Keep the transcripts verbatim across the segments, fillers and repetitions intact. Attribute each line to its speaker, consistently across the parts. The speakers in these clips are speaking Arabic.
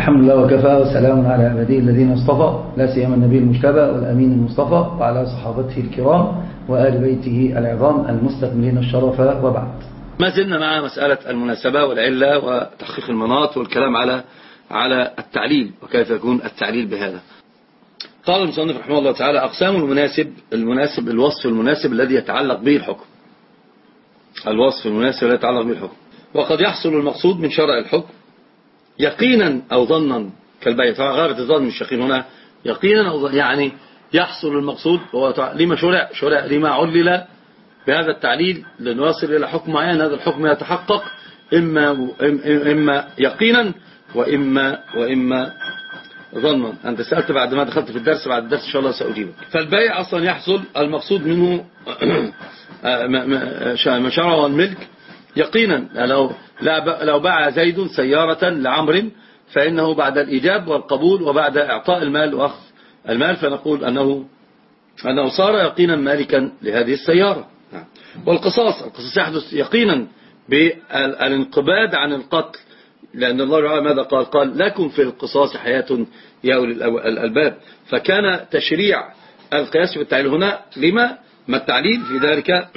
Speaker 1: الحمد لله وكفى وسلام على عباده الذين اصطفى، لا سيما النبي المجتبى والأمين المصطفى وعلى صحابته الكرام وآل بيته العظام المستكملين الشرف، وبعد.
Speaker 2: ما زلنا مع مسألة المناسبة والعلة وتحقيق المناط والكلام على على التعليل وكيف يكون التعليل بهذا. قال المصنف رحمه الله تعالى: أقسام المناسب المناسب الوصف المناسب الذي يتعلق به الحكم. الوصف المناسب الذي يتعلق به الحكم، وقد يحصل المقصود من شرع الحكم يقينا أو ظنا كالبيع. طبعا غابة الظن مش يقين هنا، يقينا أو ظن، يعني يحصل المقصود هو لما شرع شرع لما علل بهذا التعليل لنواصل إلى حكم معين. هذا الحكم يتحقق إما إما يقينا وإما وإما ظنا. أنت سألت بعد ما دخلت في الدرس، بعد الدرس إن شاء الله سأجيبك. فالبيع أصلا يحصل المقصود منه مشاعر والملك يقينا. لو لو باع زيد سيارة لعمر فإنه بعد الإيجاب والقبول وبعد إعطاء المال وأخذ المال فنقول أنه أنه صار يقينا مالكا لهذه السيارة. والقصاص القصاص يحدث يقينا بالانقباض عن القتل، لأن الله تعالى ماذا قال؟ قال: لكم في القصاص حياة يا أولي الألباب. فكان تشريع القياس في التعليل هنا لما ما التعليل في ذلك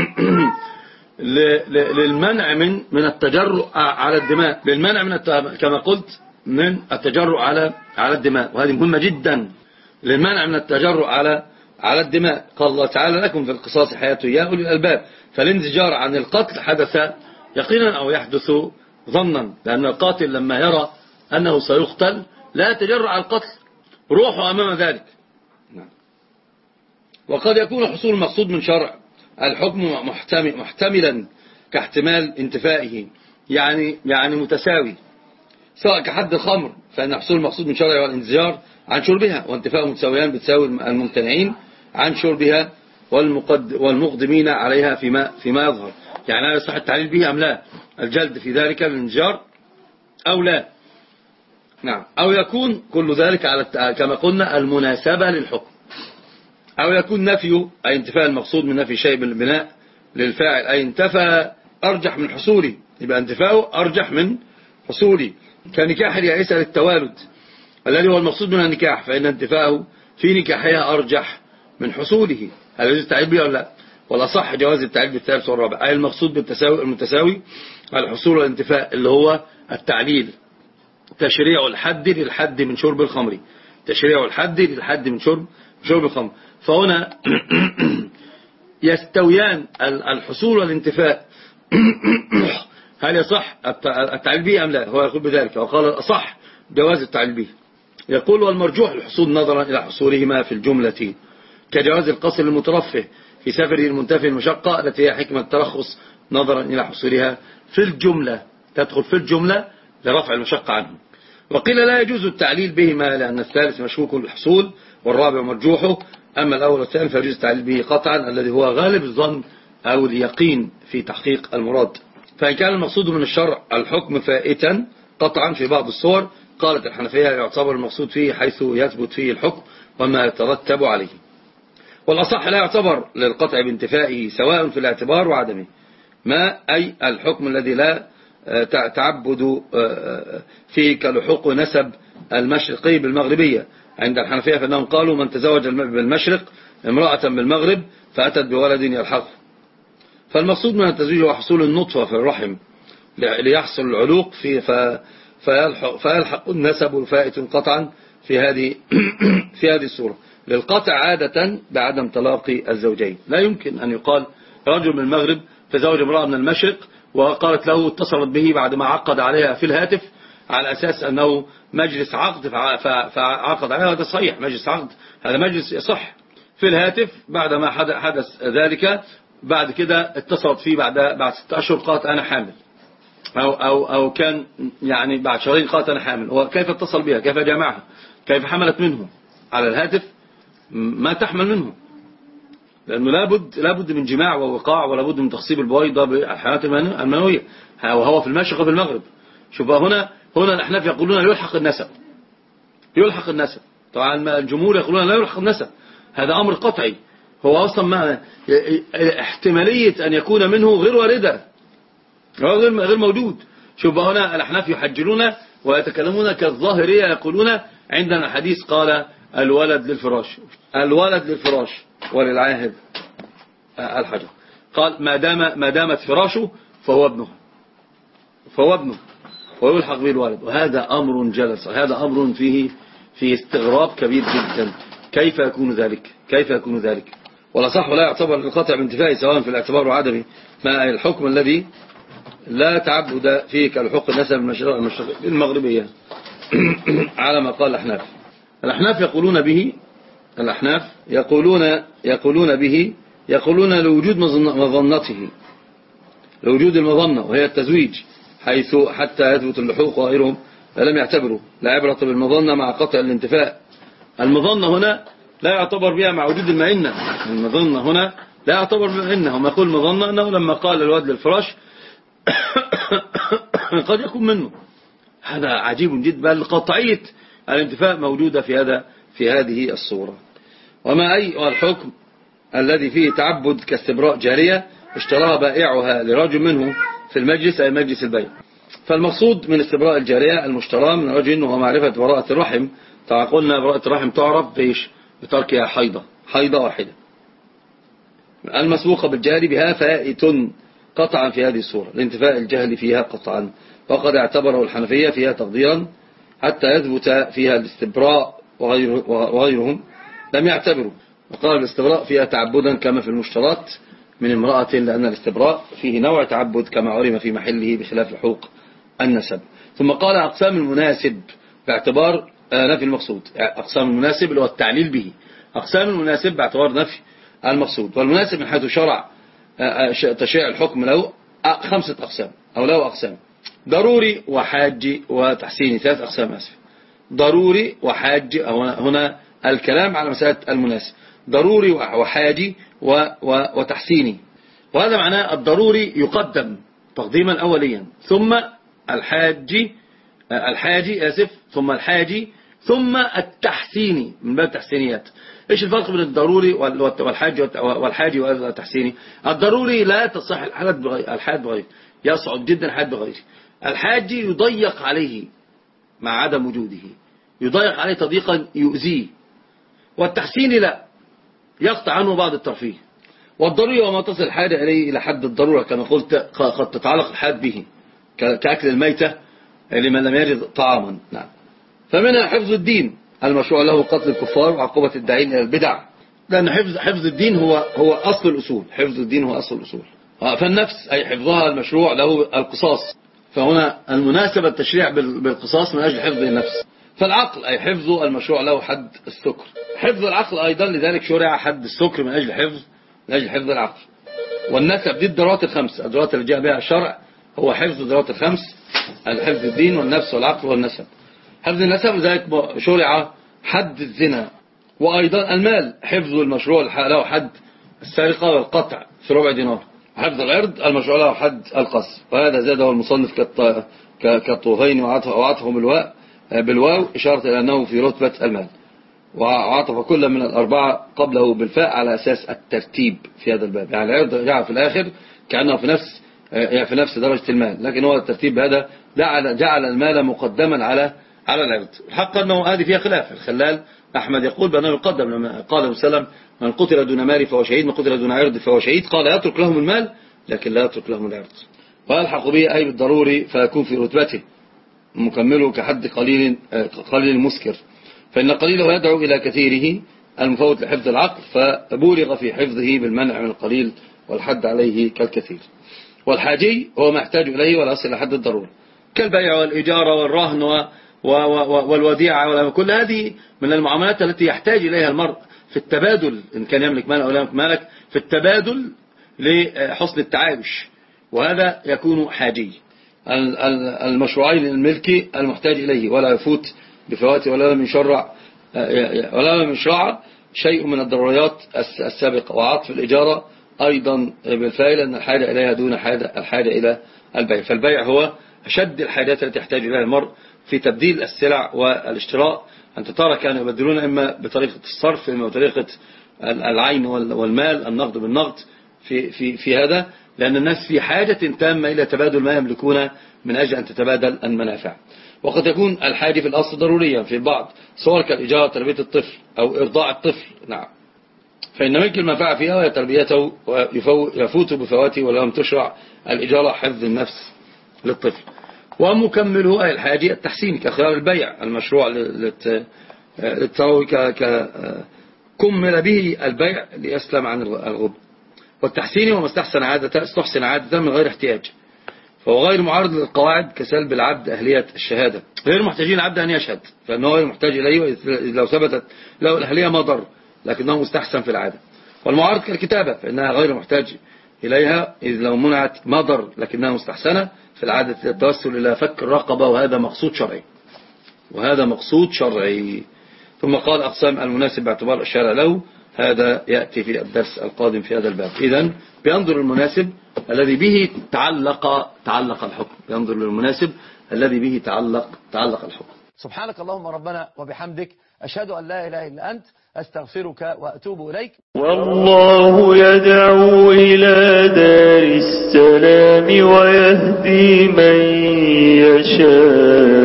Speaker 2: للمنع من من التجرؤ على الدماء، للمنع من كما قلت من التجرؤ على على الدماء، وهذه مهمة جدا، للمنع من التجرؤ على على الدماء. قال الله تعالى: لكم في القصاص حياة يا أولي الألباب. فالانزجار عن القتل حدث يقينا أو يحدث ظنا، لأن القاتل لما يرى أنه سيقتل لا يتجرؤ على القتل، روحه أمام ذلك. وقد يكون حصول المقصود من شرع الحكم محتملا كاحتمال انتفائه، يعني يعني متساوي، سواء كحد الخمر فإن حصول المقصود من شرع والانزجار عن شربها، وانتفاء متساويان بتساوي الممتنعين عن شربها والمقدمين عليها فيما فيما يظهر. يعني هل يصح التعليل به أم لا؟ الجلد في ذلك الانزجار أو لا؟ نعم. أو يكون كل ذلك على كما قلنا المناسبة للحكم، أو يكون نفي أي انتفاء المقصود من نفي شيء بالبناء للفاعل، أي انتفى أرجح من حصوله، يبقى انتفاؤه أرجح من حصوله، كنكاح اليائسة للتوالد الذي هو المقصود من النكاح، فإن انتفاءه في نكاحها أرجح من حصوله. هل يجوز التعليل به ولا لا؟ ولا صح جواز التعليل بالثالث والرابع، أي المقصود بالتساوي المتساوي الحصول والانتفاء اللي هو التعليل. تشريع الحد للحد من شرب الخمر، تشريع الحد للحد من شرب شرب الخمر. فهنا يستويان الحصول والانتفاء. هل يصح التعليل به أم لا؟ هو يقول بذلك، وقال الأصح جواز التعليل به. يقول: والمرجوح الحصول نظرا إلى حصولهما في الجملة، كجواز القصر المترفه في سفره المنتفي المشقة التي هي حكمة الترخص نظرا إلى حصولها في الجملة، تدخل في الجملة لرفع المشقة عنه. وقيل لا يجوز التعليل بهما لأن الثالث مشكوك الحصول والرابع مرجوحه، أما الأول والثاني فيجوز التعليل به قطعا الذي هو غالب الظن أو اليقين في تحقيق المراد. فإن كان المقصود من الشرع الحكم فائتا قطعا في بعض الصور، قالت الحنفية يعتبر المقصود فيه حيث يثبت فيه الحكم وما يترتب عليه. والأصح لا يعتبر للقطع بانتفائه سواء في الاعتبار وعدمه، ما أي الحكم الذي لا تعبد فيه كلحوق نسب المشرقي بالمغربية. عند الحنفية فإنهم قالوا: من تزوج بالمشرق امرأة بالمغرب فأتت بولد يلحقه. فالمقصود من التزويج هو حصول النطفة في الرحم ليحصل العلوق في فيلحق, فيلحق النسب الفائت قطعا في هذه في هذه الصورة. للقطع عادة بعدم تلاقي الزوجين. لا يمكن أن يقال رجل من المغرب تزوج امرأة من المشرق وقالت له اتصلت به بعد ما عقد عليها في الهاتف على أساس أنه مجلس عقد فعقد عليها. هذا صحيح، مجلس عقد، هذا مجلس يصح في الهاتف. بعد ما حدث ذلك بعد كده اتصلت فيه بعد بعد ستة أشهر قالت أنا حامل، أو, أو, أو كان يعني بعد شهرين قالت أنا حامل. وكيف اتصل بها؟ كيف جمعها؟ كيف حملت منه على الهاتف؟ ما تحمل منه، لأنه لابد لابد من جماع ووقاع، ولابد من تخصيب البويضة بالحيوانات المنوية، وهو في المشرق وفي المغرب. شوف هنا هنا الأحناف يقولون يلحق النسب، يلحق النسب. طبعا الجمهور يقولون لا يلحق النسب، هذا أمر قطعي، هو أصلا ما احتمالية أن يكون منه غير واردة، غير غير موجود. شوف هنا الأحناف يحجلون ويتكلمون كالظاهرية يقولون عندنا حديث قال الولد للفراش الولد للفراش وللعاهد الحجر. قال ما دام ما دامت فراشه فهو ابنه فهو ابنه ويلحق به الولد. وهذا أمر جلس، هذا أمر فيه فيه استغراب كبير جدا. كيف يكون ذلك كيف يكون ذلك ولا صح ولا يعتبر القطع بانتفاء سواء في الاعتبار وعدمه مع الحكم الذي لا تعبد فيه كالحق النسب المغربية على ما قال الأحناف. الأحناف يقولون به الأحناف يقولون يقولون به يقولون لوجود مظنته لوجود المظنة وهي التزويج، حيث حتى يثبت اللحوق وغيرهم لم يعتبروا لا عبرة بالمظنة مع قطع الانتفاء. المظنة هنا لا يعتبر بها مع وجود المئنة، المظنة هنا لا يعتبر بالمئنة. هم يقول المظنة أنه لما قال الواد للفراش قد يكون منه. هذا عجيب جدا، بل قطعية الانتفاء موجودة في هذا في هذه الصورة. وما أي الحكم الذي فيه تعبد كاستبراء جارية اشتراها بائعها لرجل منه في المجلس أي مجلس البيع. فالمقصود من استبراء الجارية المشترى من رجل هو معرفة براءة الرحم. قلنا براءة الرحم تعرف بإيش؟ بتركها حيضة حيضة واحدة. المسبوقة بالجهل بها فائت قطعا في هذه الصورة لانتفاء الجهل فيها قطعا، وقد اعتبره الحنفية فيها تقديرا حتى يثبت فيها الاستبراء وغيرهم لم يعتبروا، وقال الاستبراء فيها تعبدا كما في المشترات من امرأة، لأن الاستبراء فيه نوع تعبد كما علم في محله بخلاف حقوق النسب. ثم قال أقسام المناسب باعتبار نفي المقصود. أقسام المناسب اللي هو التعليل به، أقسام المناسب باعتبار نفي المقصود. والمناسب من حيث شرع تشريع الحكم له خمسة أقسام أو له أقسام: ضروري وحاجي وتحسيني. ثلاث أقسام أسف. ضروري وحاجي، هنا الكلام على مسألة المناسب، ضروري وحاجي وتحسيني. وهذا معناه الضروري يقدم تقديما أوليا، ثم الحاجي الحاجي آسف ثم الحاجي ثم التحسيني من باب التحسينيات. ايش الفرق بين الضروري والحاجي والحاجي والتحسيني؟ الضروري لا تصح الحالات بغير الحاد بغير يصعب جدا الحاد بغير. الحاجي يضيق عليه مع عدم وجوده، يضيق عليه تضييقا يؤذيه. والتحسيني لا، يقطع عنه بعض الترفيه. والضروري وما تصل الحاجة إليه إلى حد الضرورة كما قلت قد تتعلق الحاد به كأكل الميتة لمن لم يجد طعاما. نعم. فمنها حفظ الدين المشروع له قتل الكفار وعقوبة الداعين إلى البدع، لأن حفظ حفظ الدين هو هو أصل الأصول. حفظ الدين هو أصل الأصول. فالنفس أي حفظها المشروع له القصاص، فهنا المناسبة التشريع بالقصاص من أجل حفظ النفس. فالعقل أي حفظ المشروع له حد السكر. حفظ العقل أيضا لذلك شرع حد السكر من أجل حفظ من أجل حفظ العقل. والنسب دي الضرورات الخمس، الضرورات اللي جاء بها الشرع هو حفظ الضرورات الخمس: الحفظ الدين والنفس والعقل والنسب. حفظ النسب لذلك شرع حد الزنا. وأيضا المال حفظ المشروع له حد السرقة والقطع في ربع دينار. حفظ العرض المشروع له حد القصف. وهذا زاده المصنف كالطوفين وعطفه بالواو بالواو إشارة إلى أنه في رتبة المال، وعطف كل من الأربعة قبله بالفاء على أساس الترتيب في هذا الباب. يعني العرض جاء في الآخر كأنه في نفس في نفس درجة المال، لكن هو الترتيب هذا جعل جعل المال مقدما على على العرض. الحق أنه هذه فيها خلاف. الخلال أحمد يقول بأنه يقدم، لما قال وسلم من قتل دون مال فهو شهيد، من قتل دون عرض فهو شهيد. قال يترك لهم المال لكن لا يترك لهم العرض. ويلحق به أي بالضروري فيكون في رتبته مكمله كحد قليل قليل المسكر، فإن قليله يدعو إلى كثيره المفوت لحفظ العقل، فبولغ في حفظه بالمنع من القليل والحد عليه كالكثير. والحاجي هو ما يحتاج إليه ولا يصل لحد الضرورة كالبيع والإجارة والرهن والوديعة، وكل هذه من المعاملات التي يحتاج إليها المرء في التبادل، إن كان يملك مال أو لا يملك مالك، في التبادل لحسن التعايش، وهذا يكون حاجي. المشروعين الملكي المحتاج إليه ولا يفوت بفواته ولا لم يشرع ولا لم يشرع شيء من الضروريات السابقة. وعطف الإجارة أيضا بالفعل أن الحاجة إليها دون الحاجة إلى البيع. فالبيع هو أشد الحاجات التي يحتاج إليها المرء في تبديل السلع والاشتراء. أنت ترى كانوا يبدلون إما بطريقة الصرف إما بطريقة العين والمال، النقد بالنقد في, في, في هذا، لأن الناس في حاجة تامة إلى تبادل ما يملكون من أجل أن تتبادل المنافع. وقد يكون الحاجة في الأصل ضروريا في بعض صور كالإجارة تربية الطفل أو إرضاع الطفل. نعم، فإن ملك المنفعة فيها وهي تربيته يفوت بفواته ولم تشرع الإجارة حفظ النفس للطفل. ومكمله أي الحاجة التحسين كخيار البيع المشروع للتروي كمل به البيع ليسلم عن الغب. والتحسين وما استحسن عادة استحسن عادة من غير احتياج، فهو غير معارض للقواعد كسلب العبد أهلية الشهادة، غير محتاجين العبد أن يشهد فإنه غير محتاج إليه لو ثبتت له الأهلية ما ضر، لكنه مستحسن في العادة. والمعارض كالكتابة فإنها غير محتاج إليها إذ لو منعت ما ضر، لكنها مستحسنة في العادة التوسل إلى فك الرقبة، وهذا مقصود شرعي وهذا مقصود شرعي. ثم قال أقسام المناسب باعتبار الشارع له، هذا يأتي في الدرس القادم في هذا الباب. إذن بينظر المناسب الذي به تعلق تعلق الحكم، ينظر للمناسب الذي به تعلق تعلق الحكم.
Speaker 1: سبحانك اللهم ربنا وبحمدك، أشهد أن لا إله إلا أنت، أستغفرك وأتوب إليك.
Speaker 3: والله يدعو إلى دار السلام ويهدي من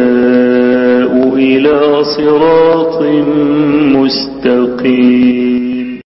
Speaker 3: يشاء إلى صراط مستقيم.